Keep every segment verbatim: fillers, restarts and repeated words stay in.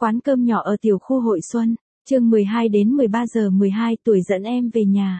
Quán cơm nhỏ ở tiểu khu Hội Xuân, chương mười hai đến mười ba giờ mười hai tuổi dẫn em về nhà.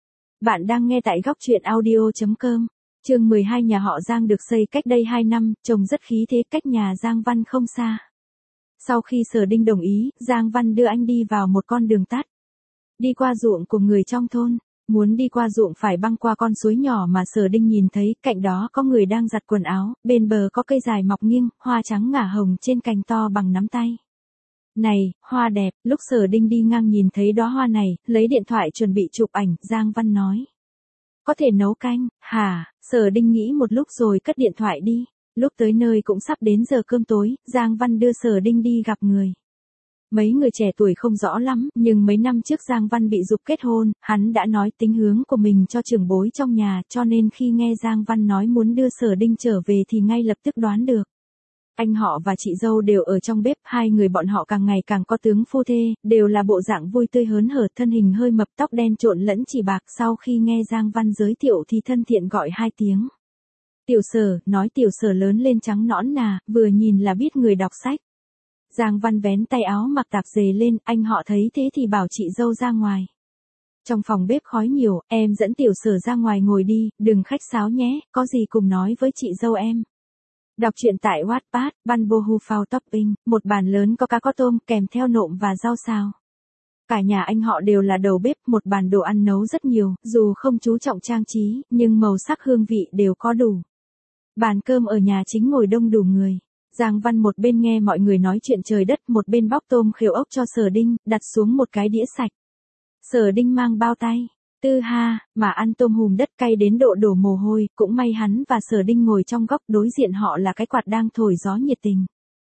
Bạn đang nghe tại góc truyện audio chấm com. Chương mười hai nhà họ Giang được xây cách đây hai năm, trông rất khí thế, cách nhà Giang Văn không xa. Sau khi Sở Đinh đồng ý, Giang Văn đưa anh đi vào một con đường tắt. Đi qua ruộng của người trong thôn, muốn đi qua ruộng phải băng qua con suối nhỏ mà Sở Đinh nhìn thấy, cạnh đó có người đang giặt quần áo, bên bờ có cây dài mọc nghiêng, hoa trắng ngả hồng trên cành to bằng nắm tay. Này, hoa đẹp, lúc Sở Đinh đi ngang nhìn thấy đóa hoa này, lấy điện thoại chuẩn bị chụp ảnh, Giang Văn nói. Có thể nấu canh, hả? Sở Đinh nghĩ một lúc rồi cất điện thoại đi. Lúc tới nơi cũng sắp đến giờ cơm tối, Giang Văn đưa Sở Đinh đi gặp người. Mấy người trẻ tuổi không rõ lắm, nhưng mấy năm trước Giang Văn bị giục kết hôn, hắn đã nói tính hướng của mình cho trưởng bối trong nhà, cho nên khi nghe Giang Văn nói muốn đưa Sở Đinh trở về thì ngay lập tức đoán được. Anh họ và chị dâu đều ở trong bếp, hai người bọn họ càng ngày càng có tướng phu thê, đều là bộ dạng vui tươi hớn hở, thân hình hơi mập, tóc đen trộn lẫn chỉ bạc. Sau khi nghe Giang Văn giới thiệu thì thân thiện gọi hai tiếng. Tiểu Sở, nói Tiểu Sở lớn lên trắng nõn nà, vừa nhìn là biết người đọc sách. Giang Văn vén tay áo mặc tạp dề lên, anh họ thấy thế thì bảo chị dâu ra ngoài. Trong phòng bếp khói nhiều, em dẫn Tiểu Sở ra ngoài ngồi đi, đừng khách sáo nhé, có gì cùng nói với chị dâu em. Đọc truyện tại Wattpad, Bumble Who Found Topping, một bàn lớn có cá có tôm, kèm theo nộm và rau xào. Cả nhà anh họ đều là đầu bếp, một bàn đồ ăn nấu rất nhiều, dù không chú trọng trang trí, nhưng màu sắc hương vị đều có đủ. Bàn cơm ở nhà chính ngồi đông đủ người. Giang Văn một bên nghe mọi người nói chuyện trời đất, một bên bóc tôm khều ốc cho Sở Đinh, đặt xuống một cái đĩa sạch. Sở Đinh mang bao tay. Tư ha, mà ăn tôm hùm đất cay đến độ đổ mồ hôi, cũng may hắn và Sở Đinh ngồi trong góc, đối diện họ là cái quạt đang thổi gió nhiệt tình.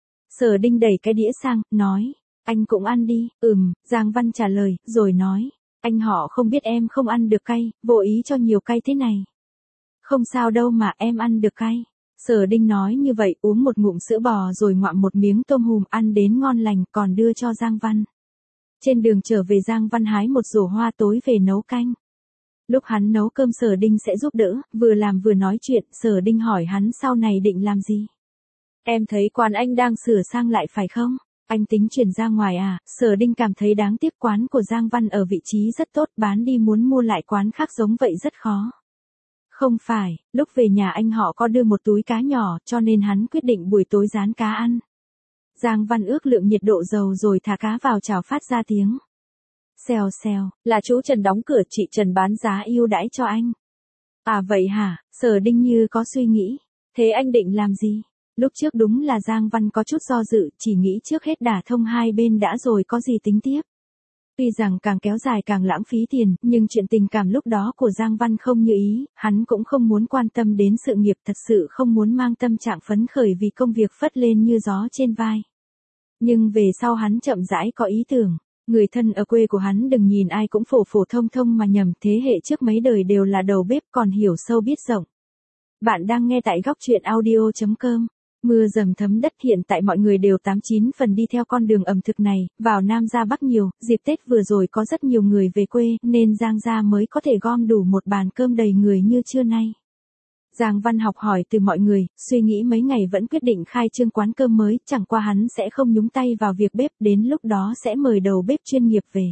Sở Đinh đẩy cái đĩa sang, nói, anh cũng ăn đi. Ừm, Giang Văn trả lời, rồi nói, anh họ không biết em không ăn được cay, vô ý cho nhiều cay thế này. Không sao đâu mà em ăn được cay. Sở Đinh nói như vậy, uống một ngụm sữa bò rồi ngoạm một miếng tôm hùm, ăn đến ngon lành, còn đưa cho Giang Văn. Trên đường trở về Giang Văn hái một rổ hoa tối về nấu canh. Lúc hắn nấu cơm Sở Đinh sẽ giúp đỡ, vừa làm vừa nói chuyện. Sở Đinh hỏi hắn sau này định làm gì. Em thấy quán anh đang sửa sang lại phải không? Anh tính chuyển ra ngoài à? Sở Đinh cảm thấy đáng tiếc, quán của Giang Văn ở vị trí rất tốt, bán đi muốn mua lại quán khác giống vậy rất khó. Không phải, lúc về nhà anh họ có đưa một túi cá nhỏ, cho nên hắn quyết định buổi tối rán cá ăn. Giang Văn ước lượng nhiệt độ dầu rồi thả cá vào chảo, phát ra tiếng. Xèo xèo, là chú Trần đóng cửa, chị Trần bán giá ưu đãi cho anh. À vậy hả? Sở Đinh như có suy nghĩ. Thế anh định làm gì? Lúc trước đúng là Giang Văn có chút do dự, chỉ nghĩ trước hết đả thông hai bên đã rồi có gì tính tiếp. Tuy rằng càng kéo dài càng lãng phí tiền, nhưng chuyện tình cảm lúc đó của Giang Văn không như ý, hắn cũng không muốn quan tâm đến sự nghiệp, thật sự không muốn mang tâm trạng phấn khởi vì công việc phất lên như gió trên vai. Nhưng về sau hắn chậm rãi có ý tưởng, người thân ở quê của hắn đừng nhìn ai cũng phổ phổ thông thông mà nhầm, thế hệ trước mấy đời đều là đầu bếp còn hiểu sâu biết rộng. Bạn đang nghe tại góc truyện audio chấm com. Mưa dầm thấm đất, hiện tại mọi người đều tám chín phần đi theo con đường ẩm thực này, vào Nam ra Bắc nhiều, dịp Tết vừa rồi có rất nhiều người về quê, nên Giang gia mới có thể gom đủ một bàn cơm đầy người như trưa nay. Giang Văn học hỏi từ mọi người, suy nghĩ mấy ngày vẫn quyết định khai trương quán cơm mới, chẳng qua hắn sẽ không nhúng tay vào việc bếp, đến lúc đó sẽ mời đầu bếp chuyên nghiệp về.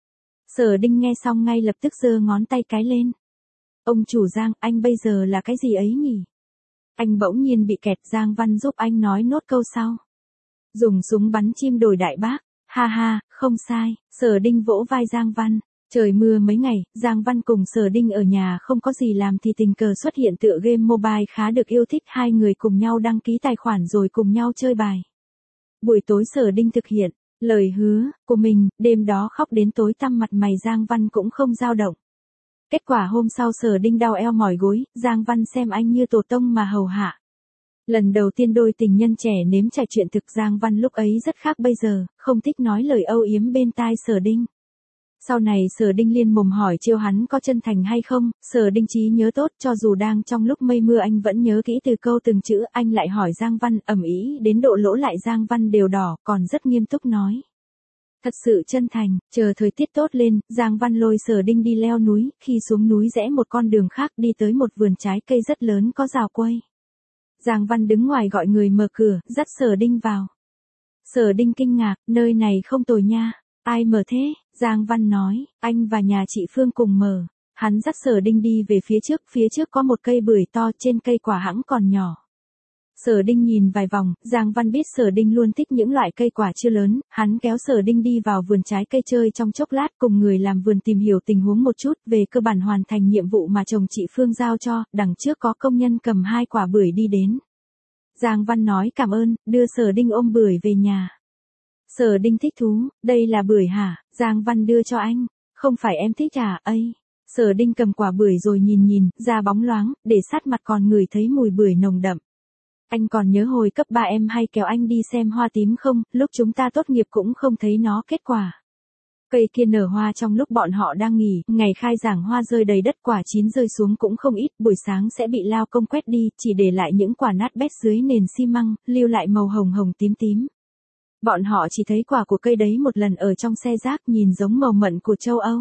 Sở Đinh nghe xong ngay lập tức giơ ngón tay cái lên. Ông chủ Giang, anh bây giờ là cái gì ấy nhỉ? Anh bỗng nhiên bị kẹt, Giang Văn giúp anh nói nốt câu sau. Dùng súng bắn chim đổi đại bác, ha ha, không sai. Sở Đinh vỗ vai Giang Văn. Trời mưa mấy ngày, Giang Văn cùng Sở Đinh ở nhà không có gì làm thì tình cờ xuất hiện tựa game mobile khá được yêu thích, hai người cùng nhau đăng ký tài khoản rồi cùng nhau chơi bài. Buổi tối Sở Đinh thực hiện lời hứa của mình, đêm đó khóc đến tối tăm, mặt mày Giang Văn cũng không dao động. Kết quả hôm sau Sở Đinh đau eo mỏi gối, Giang Văn xem anh như tổ tông mà hầu hạ. Lần đầu tiên đôi tình nhân trẻ nếm trải chuyện thực, Giang Văn lúc ấy rất khác bây giờ, không thích nói lời âu yếm bên tai Sở Đinh. Sau này Sở Đinh liên mồm hỏi chiêu hắn có chân thành hay không, Sở Đinh trí nhớ tốt, cho dù đang trong lúc mây mưa anh vẫn nhớ kỹ từ câu từng chữ. Anh lại hỏi Giang Văn, ầm ĩ đến độ lỗ lại Giang Văn đều đỏ, còn rất nghiêm túc nói. Thật sự chân thành. Chờ thời tiết tốt lên, Giang Văn lôi Sở Đinh đi leo núi, khi xuống núi rẽ một con đường khác đi tới một vườn trái cây rất lớn có rào quây. Giang Văn đứng ngoài gọi người mở cửa, dắt Sở Đinh vào. Sở Đinh kinh ngạc, nơi này không tồi nha. Ai mở thế? Giang Văn nói, anh và nhà chị Phương cùng mở. Hắn dắt Sở Đinh đi về phía trước, phía trước có một cây bưởi to, trên cây quả hẵng còn nhỏ. Sở Đinh nhìn vài vòng, Giang Văn biết Sở Đinh luôn thích những loại cây quả chưa lớn, hắn kéo Sở Đinh đi vào vườn trái cây chơi trong chốc lát, cùng người làm vườn tìm hiểu tình huống một chút, về cơ bản hoàn thành nhiệm vụ mà chồng chị Phương giao cho, đằng trước có công nhân cầm hai quả bưởi đi đến. Giang Văn nói cảm ơn, đưa Sở Đinh ôm bưởi về nhà. Sở Đinh thích thú, đây là bưởi hả? Giang Văn đưa cho anh, không phải em thích à, ấy. Sở Đinh cầm quả bưởi rồi nhìn nhìn, da bóng loáng, để sát mặt còn ngửi thấy mùi bưởi nồng đậm. Anh còn nhớ hồi cấp ba em hay kéo anh đi xem hoa tím không, lúc chúng ta tốt nghiệp cũng không thấy nó kết quả. Cây kia nở hoa trong lúc bọn họ đang nghỉ, ngày khai giảng hoa rơi đầy đất, quả chín rơi xuống cũng không ít, buổi sáng sẽ bị lao công quét đi, chỉ để lại những quả nát bét dưới nền xi măng, lưu lại màu hồng hồng tím tím. Bọn họ chỉ thấy quả của cây đấy một lần ở trong xe rác, nhìn giống màu mận của châu Âu.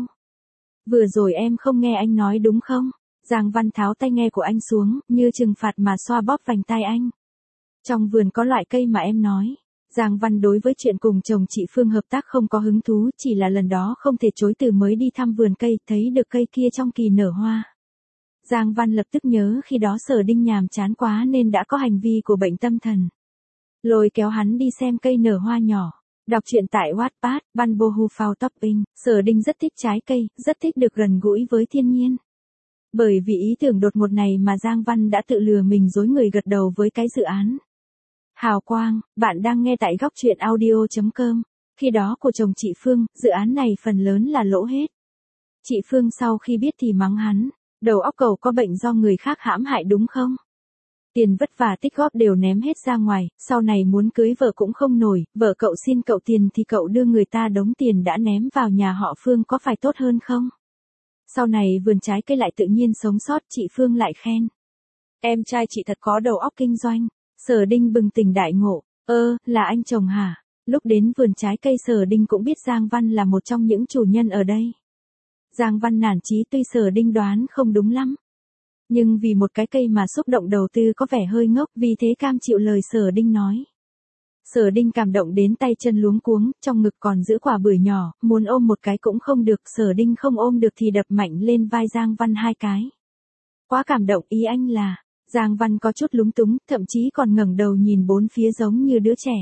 Vừa rồi em không nghe anh nói đúng không? Giang Văn tháo tai nghe của anh xuống, như trừng phạt mà xoa bóp vành tai anh. Trong vườn có loại cây mà em nói. Giang Văn đối với chuyện cùng chồng chị Phương hợp tác không có hứng thú, chỉ là lần đó không thể chối từ mới đi thăm vườn cây, thấy được cây kia trong kỳ nở hoa. Giang Văn lập tức nhớ khi đó Sở Đinh nhàm chán quá nên đã có hành vi của bệnh tâm thần. Lôi kéo hắn đi xem cây nở hoa nhỏ. Đọc truyện tại Wattpad, Văn Bô Hu Phao Topping, Sở Đinh rất thích trái cây, rất thích được gần gũi với thiên nhiên. Bởi vì ý tưởng đột ngột này mà Giang Văn đã tự lừa mình dối người gật đầu với cái dự án. Hào quang, bạn đang nghe tại góc truyện audio chấm com. Khi đó của chồng chị Phương, dự án này phần lớn là lỗ hết. Chị Phương sau khi biết thì mắng hắn, đầu óc cậu có bệnh do người khác hãm hại đúng không? Tiền vất vả tích góp đều ném hết ra ngoài, sau này muốn cưới vợ cũng không nổi, vợ cậu xin cậu tiền thì cậu đưa người ta đống tiền đã ném vào nhà họ Phương có phải tốt hơn không? Sau này vườn trái cây lại tự nhiên sống sót, chị Phương lại khen. Em trai chị thật có đầu óc kinh doanh. Sở Đinh bừng tỉnh đại ngộ, ơ, là anh chồng hả? Lúc đến vườn trái cây Sở Đinh cũng biết Giang Văn là một trong những chủ nhân ở đây. Giang Văn nản chí tuy Sở Đinh đoán không đúng lắm. Nhưng vì một cái cây mà xúc động đầu tư có vẻ hơi ngốc, vì thế cam chịu lời Sở Đinh nói. Sở Đinh cảm động đến tay chân luống cuống, trong ngực còn giữ quả bưởi nhỏ, muốn ôm một cái cũng không được, Sở Đinh không ôm được thì đập mạnh lên vai Giang Văn hai cái. Quá cảm động, ý anh là, Giang Văn có chút lúng túng, thậm chí còn ngẩng đầu nhìn bốn phía giống như đứa trẻ.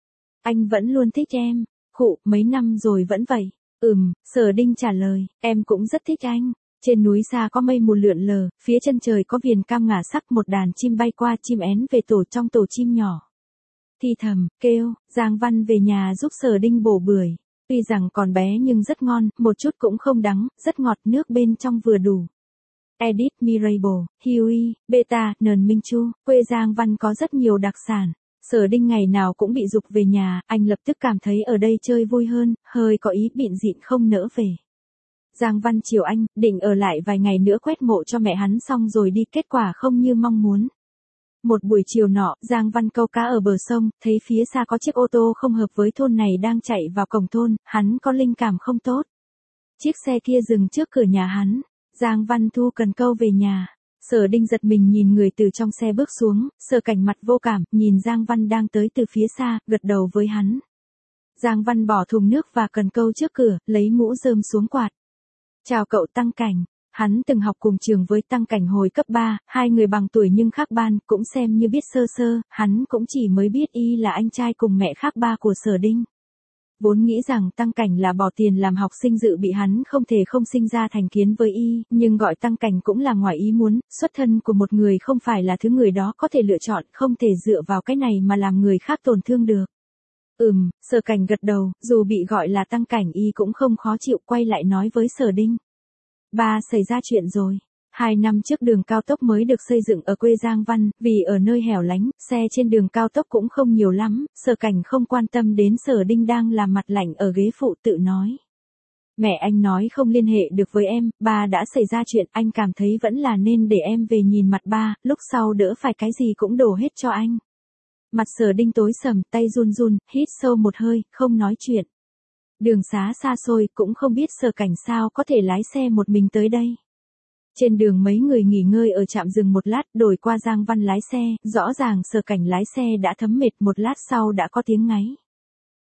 Anh vẫn luôn thích em, khụ, mấy năm rồi vẫn vậy. Ừm, Sở Đinh trả lời, em cũng rất thích anh. Trên núi xa có mây mù lượn lờ, phía chân trời có viền cam ngả sắc, một đàn chim bay qua, chim én về tổ trong tổ chim nhỏ. Thì thầm, kêu, Giang Văn về nhà giúp Sở Đinh bổ bưởi. Tuy rằng còn bé nhưng rất ngon, một chút cũng không đắng, rất ngọt, nước bên trong vừa đủ. Edit Mirable, Huey, Beta, Nờn Minh Chu, quê Giang Văn có rất nhiều đặc sản. Sở Đinh ngày nào cũng bị giục về nhà, anh lập tức cảm thấy ở đây chơi vui hơn, hơi có ý bịn dịn không nỡ về. Giang Văn chiều anh, định ở lại vài ngày nữa quét mộ cho mẹ hắn xong rồi đi, kết quả không như mong muốn. Một buổi chiều nọ, Giang Văn câu cá ở bờ sông, thấy phía xa có chiếc ô tô không hợp với thôn này đang chạy vào cổng thôn, hắn có linh cảm không tốt. Chiếc xe kia dừng trước cửa nhà hắn, Giang Văn thu cần câu về nhà. Sở Đinh giật mình nhìn người từ trong xe bước xuống, Sở Cảnh mặt vô cảm, nhìn Giang Văn đang tới từ phía xa, gật đầu với hắn. Giang Văn bỏ thùng nước và cần câu trước cửa, lấy mũ rơm xuống quạt. Chào cậu Tăng Cảnh. Hắn từng học cùng trường với Tăng Cảnh hồi cấp ba, hai người bằng tuổi nhưng khác ban, cũng xem như biết sơ sơ, hắn cũng chỉ mới biết y là anh trai cùng mẹ khác ba của Sở Đinh. Vốn nghĩ rằng Tăng Cảnh là bỏ tiền làm học sinh dự bị, hắn không thể không sinh ra thành kiến với y, nhưng gọi Tăng Cảnh cũng là ngoài ý muốn, xuất thân của một người không phải là thứ người đó có thể lựa chọn, không thể dựa vào cái này mà làm người khác tổn thương được. Ừm, Sở Cảnh gật đầu, dù bị gọi là Tăng Cảnh y cũng không khó chịu, quay lại nói với Sở Đinh. Ba, xảy ra chuyện rồi. Hai năm trước đường cao tốc mới được xây dựng ở quê Giang Văn, vì ở nơi hẻo lánh, xe trên đường cao tốc cũng không nhiều lắm, Sở Cảnh không quan tâm đến Sở Đinh đang làm mặt lạnh ở ghế phụ, tự nói. Mẹ anh nói không liên hệ được với em, ba đã xảy ra chuyện, anh cảm thấy vẫn là nên để em về nhìn mặt ba, lúc sau đỡ phải cái gì cũng đổ hết cho anh. Mặt Sở Đinh tối sầm, tay run run, hít sâu một hơi, không nói chuyện. Đường xá xa xôi, cũng không biết Sở Cảnh sao có thể lái xe một mình tới đây. Trên đường mấy người nghỉ ngơi ở trạm dừng một lát, đổi qua Giang Văn lái xe, rõ ràng Sở Cảnh lái xe đã thấm mệt, một lát sau đã có tiếng ngáy.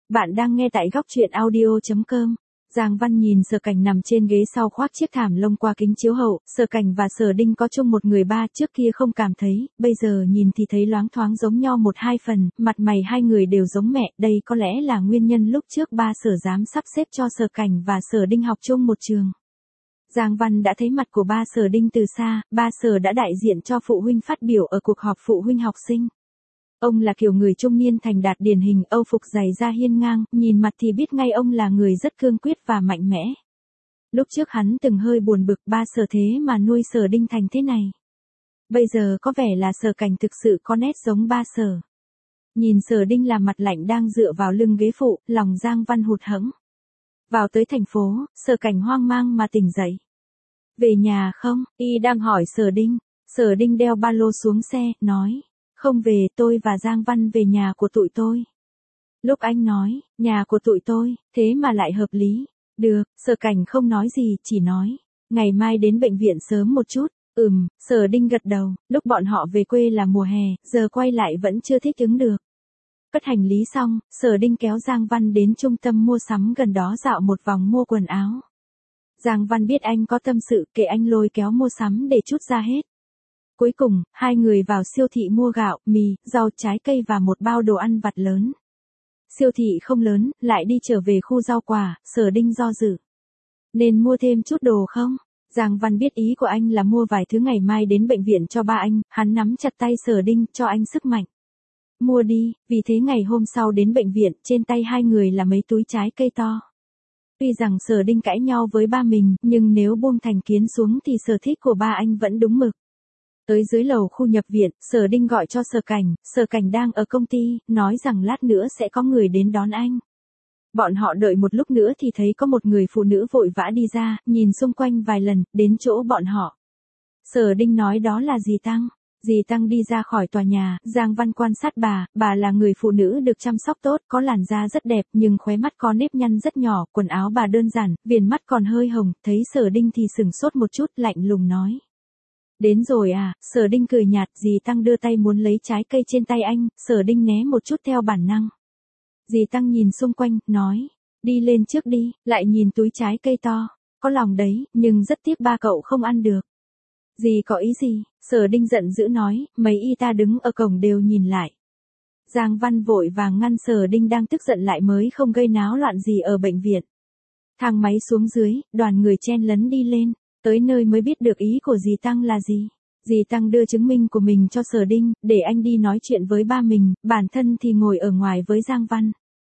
Bạn đang nghe tại góc truyện audio.com. Giang Văn nhìn Sở Cảnh nằm trên ghế sau khoác chiếc thảm lông qua kính chiếu hậu, Sở Cảnh và Sở Đinh có chung một người ba, trước kia không cảm thấy, bây giờ nhìn thì thấy loáng thoáng giống nhau một hai phần, mặt mày hai người đều giống mẹ, đây có lẽ là nguyên nhân lúc trước ba Sở dám sắp xếp cho Sở Cảnh và Sở Đinh học chung một trường. Giang Văn đã thấy mặt của ba Sở Đinh từ xa, ba Sở đã đại diện cho phụ huynh phát biểu ở cuộc họp phụ huynh học sinh. Ông là kiểu người trung niên thành đạt điển hình, âu phục dày da hiên ngang, nhìn mặt thì biết ngay ông là người rất cương quyết và mạnh mẽ. Lúc trước hắn từng hơi buồn bực ba Sở thế mà nuôi Sở Đinh thành thế này. Bây giờ có vẻ là Sở Cảnh thực sự có nét giống ba Sở. Nhìn Sở Đinh là mặt lạnh đang dựa vào lưng ghế phụ, lòng Giang Văn hụt hẫng. Vào tới thành phố, Sở Cảnh hoang mang mà tỉnh dậy. Về nhà không? Y đang hỏi Sở Đinh. Sở Đinh đeo ba lô xuống xe, nói. Không về, tôi và Giang Văn về nhà của tụi tôi. Lúc anh nói, nhà của tụi tôi, thế mà lại hợp lý. Được, Sở Cảnh không nói gì, chỉ nói. Ngày mai đến bệnh viện sớm một chút. Ừm, Sở Đinh gật đầu, lúc bọn họ về quê là mùa hè, giờ quay lại vẫn chưa thích ứng được. Cất hành lý xong, Sở Đinh kéo Giang Văn đến trung tâm mua sắm gần đó dạo một vòng mua quần áo. Giang Văn biết anh có tâm sự, kệ anh lôi kéo mua sắm để chút ra hết. Cuối cùng, hai người vào siêu thị mua gạo, mì, rau, trái cây và một bao đồ ăn vặt lớn. Siêu thị không lớn, lại đi trở về khu rau quả, Sở Đinh do dự. Nên mua thêm chút đồ không? Giang Văn biết ý của anh là mua vài thứ ngày mai đến bệnh viện cho ba anh, hắn nắm chặt tay Sở Đinh cho anh sức mạnh. Mua đi, vì thế ngày hôm sau đến bệnh viện, trên tay hai người là mấy túi trái cây to. Tuy rằng Sở Đinh cãi nhau với ba mình, nhưng nếu buông thành kiến xuống thì sở thích của ba anh vẫn đúng mực. Tới dưới lầu khu nhập viện, Sở Đinh gọi cho Sở Cảnh, Sở Cảnh đang ở công ty, nói rằng lát nữa sẽ có người đến đón anh. Bọn họ đợi một lúc nữa thì thấy có một người phụ nữ vội vã đi ra, nhìn xung quanh vài lần, đến chỗ bọn họ. Sở Đinh nói đó là dì Tăng. Dì Tăng đi ra khỏi tòa nhà, Giang Văn quan sát bà, bà là người phụ nữ được chăm sóc tốt, có làn da rất đẹp, nhưng khóe mắt có nếp nhăn rất nhỏ, quần áo bà đơn giản, viền mắt còn hơi hồng, thấy Sở Đinh thì sừng sốt một chút, lạnh lùng nói. Đến rồi à, Sở Đinh cười nhạt, dì Tăng đưa tay muốn lấy trái cây trên tay anh, Sở Đinh né một chút theo bản năng. Dì Tăng nhìn xung quanh, nói, đi lên trước đi, lại nhìn túi trái cây to, có lòng đấy, nhưng rất tiếc ba cậu không ăn được. Dì có ý gì? Sở Đinh giận dữ nói, mấy y ta đứng ở cổng đều nhìn lại. Giang Văn vội vàng ngăn Sở Đinh đang tức giận lại mới không gây náo loạn gì ở bệnh viện. Thang máy xuống dưới, đoàn người chen lấn đi lên, tới nơi mới biết được ý của dì Tăng là gì. Dì Tăng đưa chứng minh của mình cho Sở Đinh, để anh đi nói chuyện với ba mình, bản thân thì ngồi ở ngoài với Giang Văn.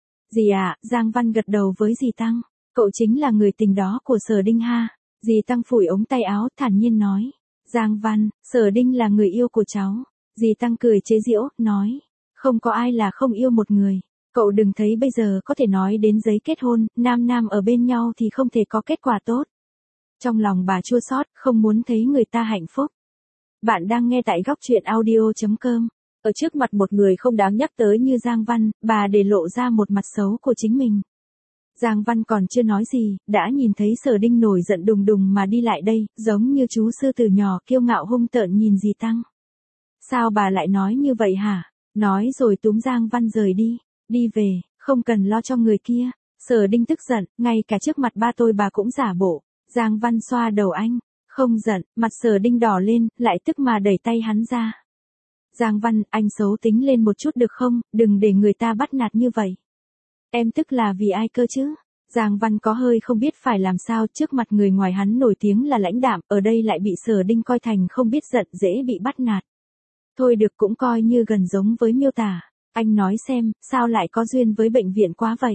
Dì à, Giang Văn gật đầu với dì Tăng, cậu chính là người tình đó của Sở Đinh ha. Dì Tăng phủi ống tay áo, thản nhiên nói. Giang Văn, Sở Đinh là người yêu của cháu. Dì Tăng cười chế giễu, nói. Không có ai là không yêu một người. Cậu đừng thấy bây giờ có thể nói đến giấy kết hôn, nam nam ở bên nhau thì không thể có kết quả tốt. Trong lòng bà chua xót, không muốn thấy người ta hạnh phúc. Bạn đang nghe tại góc truyện audio.com. Ở trước mặt một người không đáng nhắc tới như Giang Văn, bà để lộ ra một mặt xấu của chính mình. Giang Văn còn chưa nói gì, đã nhìn thấy Sở Đinh nổi giận đùng đùng mà đi lại đây, giống như chú sư tử nhỏ kiêu ngạo hung tợn nhìn dì Tăng. Sao bà lại nói như vậy hả? Nói rồi túm Giang Văn rời đi. Đi về, không cần lo cho người kia. Sở Đinh tức giận, ngay cả trước mặt ba tôi bà cũng giả bộ. Giang Văn xoa đầu anh. Không giận, mặt Sở Đinh đỏ lên, lại tức mà đẩy tay hắn ra. Giang Văn, anh xấu tính lên một chút được không, đừng để người ta bắt nạt như vậy. Em tức là vì ai cơ chứ? Giang Văn có hơi không biết phải làm sao, trước mặt người ngoài hắn nổi tiếng là lãnh đạm, ở đây lại bị Sở Đinh coi thành không biết giận, dễ bị bắt nạt. Thôi được, cũng coi như gần giống với miêu tả. Anh nói xem, sao lại có duyên với bệnh viện quá vậy?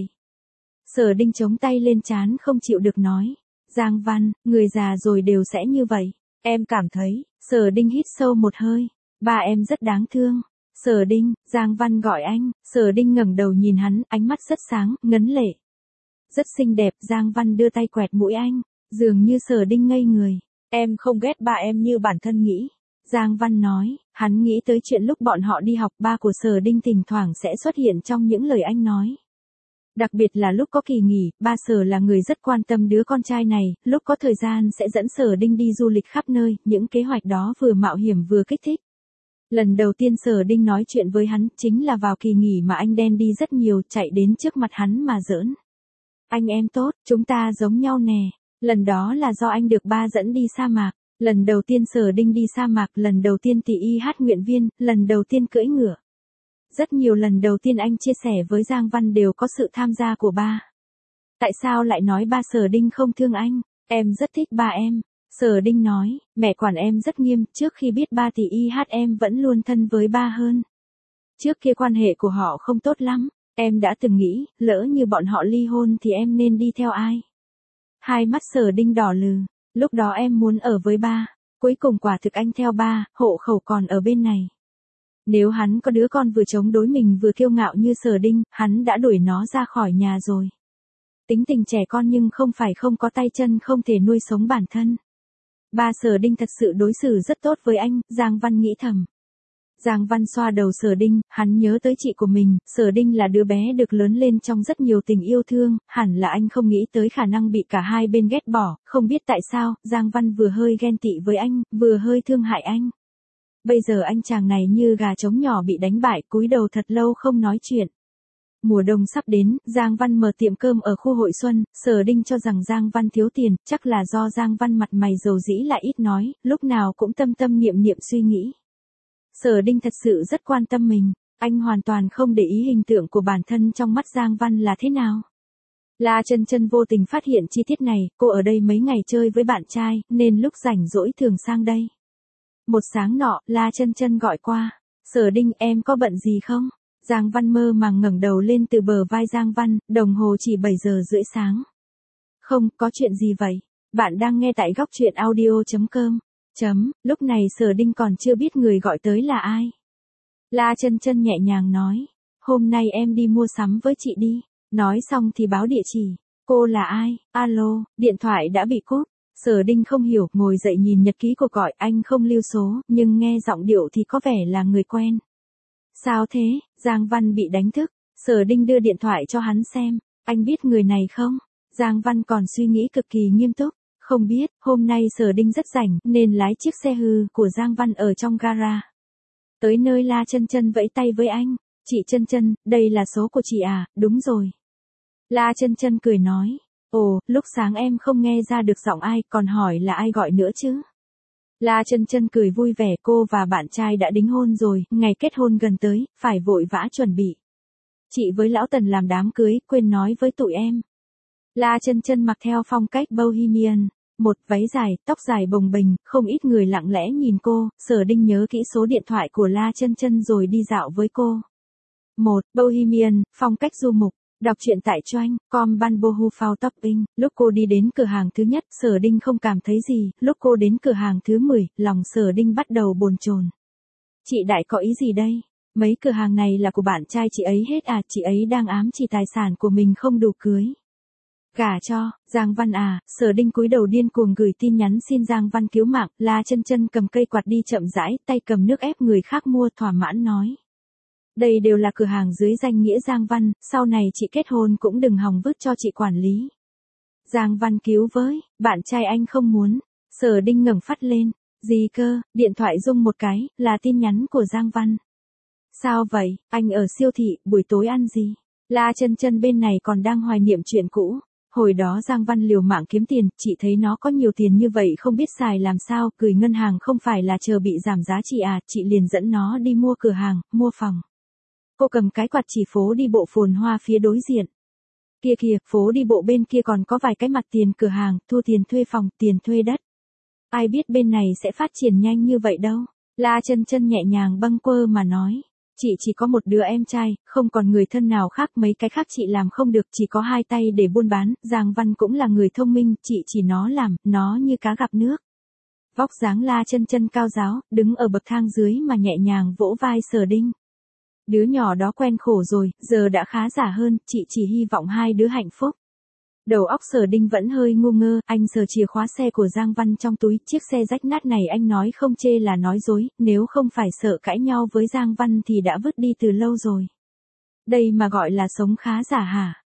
Sở Đinh chống tay lên trán không chịu được nói. Giang Văn, người già rồi đều sẽ như vậy. Em cảm thấy. Sở Đinh hít sâu một hơi. Ba em rất đáng thương. Sở Đinh, Giang Văn gọi anh. Sở Đinh ngẩng đầu nhìn hắn, ánh mắt rất sáng, ngấn lệ. Rất xinh đẹp, Giang Văn đưa tay quẹt mũi anh. Dường như Sở Đinh ngây người. Em không ghét ba em như bản thân nghĩ. Giang Văn nói, hắn nghĩ tới chuyện lúc bọn họ đi học, ba của Sở Đinh thỉnh thoảng sẽ xuất hiện trong những lời anh nói. Đặc biệt là lúc có kỳ nghỉ, ba Sở là người rất quan tâm đứa con trai này, lúc có thời gian sẽ dẫn Sở Đinh đi du lịch khắp nơi, những kế hoạch đó vừa mạo hiểm vừa kích thích. Lần đầu tiên Sở Đinh nói chuyện với hắn chính là vào kỳ nghỉ mà anh đen đi rất nhiều, chạy đến trước mặt hắn mà giỡn. Anh em tốt, chúng ta giống nhau nè. Lần đó là do anh được ba dẫn đi sa mạc. Lần đầu tiên Sở Đinh đi sa mạc, lần đầu tiên tỷ y hát nguyện viên, lần đầu tiên cưỡi ngựa. Rất nhiều lần đầu tiên anh chia sẻ với Giang Văn đều có sự tham gia của ba. Tại sao lại nói ba Sở Đinh không thương anh? Em rất thích ba em. Sở Đinh nói, mẹ quản em rất nghiêm, trước khi biết ba tỷ y hát em vẫn luôn thân với ba hơn. Trước kia quan hệ của họ không tốt lắm, em đã từng nghĩ, lỡ như bọn họ ly hôn thì em nên đi theo ai? Hai mắt Sở Đinh đỏ lừ, lúc đó em muốn ở với ba, cuối cùng quả thực anh theo ba, hộ khẩu còn ở bên này. Nếu hắn có đứa con vừa chống đối mình vừa kiêu ngạo như Sở Đinh, hắn đã đuổi nó ra khỏi nhà rồi. Tính tình trẻ con nhưng không phải không có tay chân không thể nuôi sống bản thân. Ba Sở Đinh thật sự đối xử rất tốt với anh, Giang Văn nghĩ thầm. Giang Văn xoa đầu Sở Đinh, hắn nhớ tới chị của mình, Sở Đinh là đứa bé được lớn lên trong rất nhiều tình yêu thương, hẳn là anh không nghĩ tới khả năng bị cả hai bên ghét bỏ, không biết tại sao, Giang Văn vừa hơi ghen tị với anh, vừa hơi thương hại anh. Bây giờ anh chàng này như gà trống nhỏ bị đánh bại, cúi đầu thật lâu không nói chuyện. Mùa đông sắp đến, Giang Văn mở tiệm cơm ở khu hội xuân, Sở Đinh cho rằng Giang Văn thiếu tiền, chắc là do Giang Văn mặt mày dầu dĩ lại ít nói, lúc nào cũng tâm tâm niệm niệm suy nghĩ. Sở Đinh thật sự rất quan tâm mình, anh hoàn toàn không để ý hình tượng của bản thân trong mắt Giang Văn là thế nào. La Chân Chân vô tình phát hiện chi tiết này, cô ở đây mấy ngày chơi với bạn trai, nên lúc rảnh rỗi thường sang đây. Một sáng nọ, La Chân Chân gọi qua, Sở Đinh em có bận gì không? Giang Văn mơ màng ngẩng đầu lên từ bờ vai Giang Văn, đồng hồ chỉ bảy giờ rưỡi sáng. Không, có chuyện gì vậy? Bạn đang nghe tại góc truyện audio chấm com. Chấm, lúc này Sở Đinh còn chưa biết người gọi tới là ai. La Chân Chân nhẹ nhàng nói, hôm nay em đi mua sắm với chị đi. Nói xong thì báo địa chỉ. Cô là ai? Alo, điện thoại đã bị cúp. Sở Đinh không hiểu, ngồi dậy nhìn nhật ký cuộc gọi, anh không lưu số, nhưng nghe giọng điệu thì có vẻ là người quen. Sao thế? Giang Văn bị đánh thức. Sở Đinh đưa điện thoại cho hắn xem. Anh biết người này không? Giang Văn còn suy nghĩ cực kỳ nghiêm túc. Không biết, hôm nay Sở Đinh rất rảnh, nên lái chiếc xe hư của Giang Văn ở trong gara. Tới nơi La Chân Chân vẫy tay với anh. Chị Chân Chân, đây là số của chị à? Đúng rồi. La Chân Chân cười nói. Ồ, lúc sáng em không nghe ra được giọng ai, còn hỏi là ai gọi nữa chứ? La Chân Chân cười vui vẻ, cô và bạn trai đã đính hôn rồi, ngày kết hôn gần tới, phải vội vã chuẩn bị. Chị với lão Tần làm đám cưới, quên nói với tụi em. La Chân Chân mặc theo phong cách bohemian, một váy dài, tóc dài bồng bềnh, không ít người lặng lẽ nhìn cô, Sở Đinh nhớ kỹ số điện thoại của La Chân Chân rồi đi dạo với cô. một. Bohemian, phong cách du mục. Đọc truyện tại Choanh, com ban bohu phao topping. Lúc cô đi đến cửa hàng thứ nhất, Sở Đinh không cảm thấy gì, lúc cô đến cửa hàng thứ mười, lòng Sở Đinh bắt đầu bồn chồn. Chị đại có ý gì đây? Mấy cửa hàng này là của bạn trai chị ấy hết à, chị ấy đang ám chỉ tài sản của mình không đủ cưới. Gả cho, Giang Văn à, Sở Đinh cúi đầu điên cuồng gửi tin nhắn xin Giang Văn cứu mạng, La Chân Chân cầm cây quạt đi chậm rãi, tay cầm nước ép người khác mua, thỏa mãn nói. Đây đều là cửa hàng dưới danh nghĩa Giang Văn, sau này chị kết hôn cũng đừng hòng vứt cho chị quản lý. Giang Văn cứu với, bạn trai anh không muốn. Sở Đinh ngẩng phát lên, gì cơ, điện thoại rung một cái, là tin nhắn của Giang Văn. Sao vậy, anh ở siêu thị, buổi tối ăn gì? La Chân Chân bên này còn đang hoài niệm chuyện cũ. Hồi đó Giang Văn liều mạng kiếm tiền, chị thấy nó có nhiều tiền như vậy không biết xài làm sao, gửi ngân hàng không phải là chờ bị giảm giá trị à, chị liền dẫn nó đi mua cửa hàng, mua phòng. Cô cầm cái quạt chỉ phố đi bộ phồn hoa phía đối diện. Kia kìa, phố đi bộ bên kia còn có vài cái mặt tiền cửa hàng, thu tiền thuê phòng, tiền thuê đất. Ai biết bên này sẽ phát triển nhanh như vậy đâu. La Chân Chân nhẹ nhàng bâng quơ mà nói. Chị chỉ có một đứa em trai, không còn người thân nào khác, mấy cái khác chị làm không được, chỉ có hai tay để buôn bán. Giang Văn cũng là người thông minh, chị chỉ nó làm, nó như cá gặp nước. Vóc dáng La Chân Chân cao ráo, đứng ở bậc thang dưới mà nhẹ nhàng vỗ vai Sở Đinh. Đứa nhỏ đó quen khổ rồi, giờ đã khá giả hơn, chị chỉ hy vọng hai đứa hạnh phúc. Đầu óc Sở Đinh vẫn hơi ngu ngơ, anh sờ chìa khóa xe của Giang Văn trong túi, chiếc xe rách nát này anh nói không chê là nói dối, nếu không phải sợ cãi nhau với Giang Văn thì đã vứt đi từ lâu rồi. Đây mà gọi là sống khá giả hả?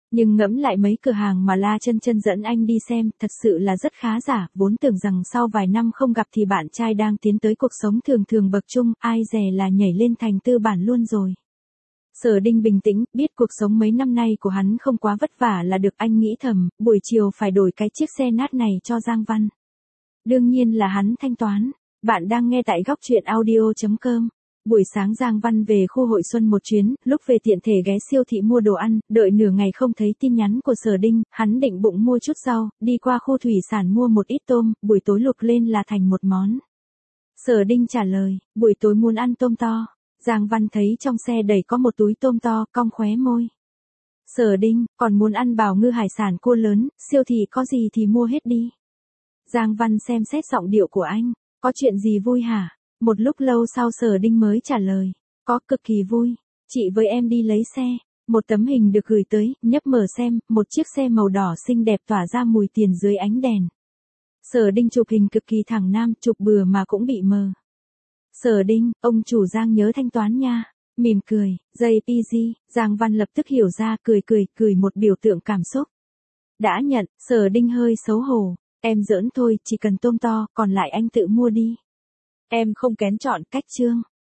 Nhưng ngẫm lại mấy cửa hàng mà La Chân Chân dẫn anh đi xem, thật sự là rất khá giả, vốn tưởng rằng sau vài năm không gặp thì bạn trai đang tiến tới cuộc sống thường thường bậc trung, ai dè là nhảy lên thành tư bản luôn rồi. Sở Đinh bình tĩnh, biết cuộc sống mấy năm nay của hắn không quá vất vả là được, anh nghĩ thầm, buổi chiều phải đổi cái chiếc xe nát này cho Giang Văn. Đương nhiên là hắn thanh toán. Bạn đang nghe tại góc truyện audio chấm com. Buổi sáng Giang Văn về khu hội xuân một chuyến, lúc về tiện thể ghé siêu thị mua đồ ăn, đợi nửa ngày không thấy tin nhắn của Sở Đinh, hắn định bụng mua chút rau, đi qua khu thủy sản mua một ít tôm, buổi tối luộc lên là thành một món. Sở Đinh trả lời, buổi tối muốn ăn tôm to. Giang Văn thấy trong xe đầy có một túi tôm to, cong khóe môi. Sở Đinh, còn muốn ăn bào ngư hải sản cua lớn, siêu thị có gì thì mua hết đi. Giang Văn xem xét giọng điệu của anh, có chuyện gì vui hả? Một lúc lâu sau Sở Đinh mới trả lời, có, cực kỳ vui, chị với em đi lấy xe. Một tấm hình được gửi tới, nhấp mở xem, một chiếc xe màu đỏ xinh đẹp tỏa ra mùi tiền dưới ánh đèn. Sở Đinh chụp hình cực kỳ thẳng nam, chụp bừa mà cũng bị mờ. Sở Đinh, ông chủ Giang nhớ thanh toán nha. Mỉm cười, gi pê giê, Giang Văn lập tức hiểu ra, cười cười, cười một biểu tượng cảm xúc. Đã nhận, Sở Đinh hơi xấu hổ, em giỡn thôi, chỉ cần tôm to, còn lại anh tự mua đi. Em không kén chọn cách chương.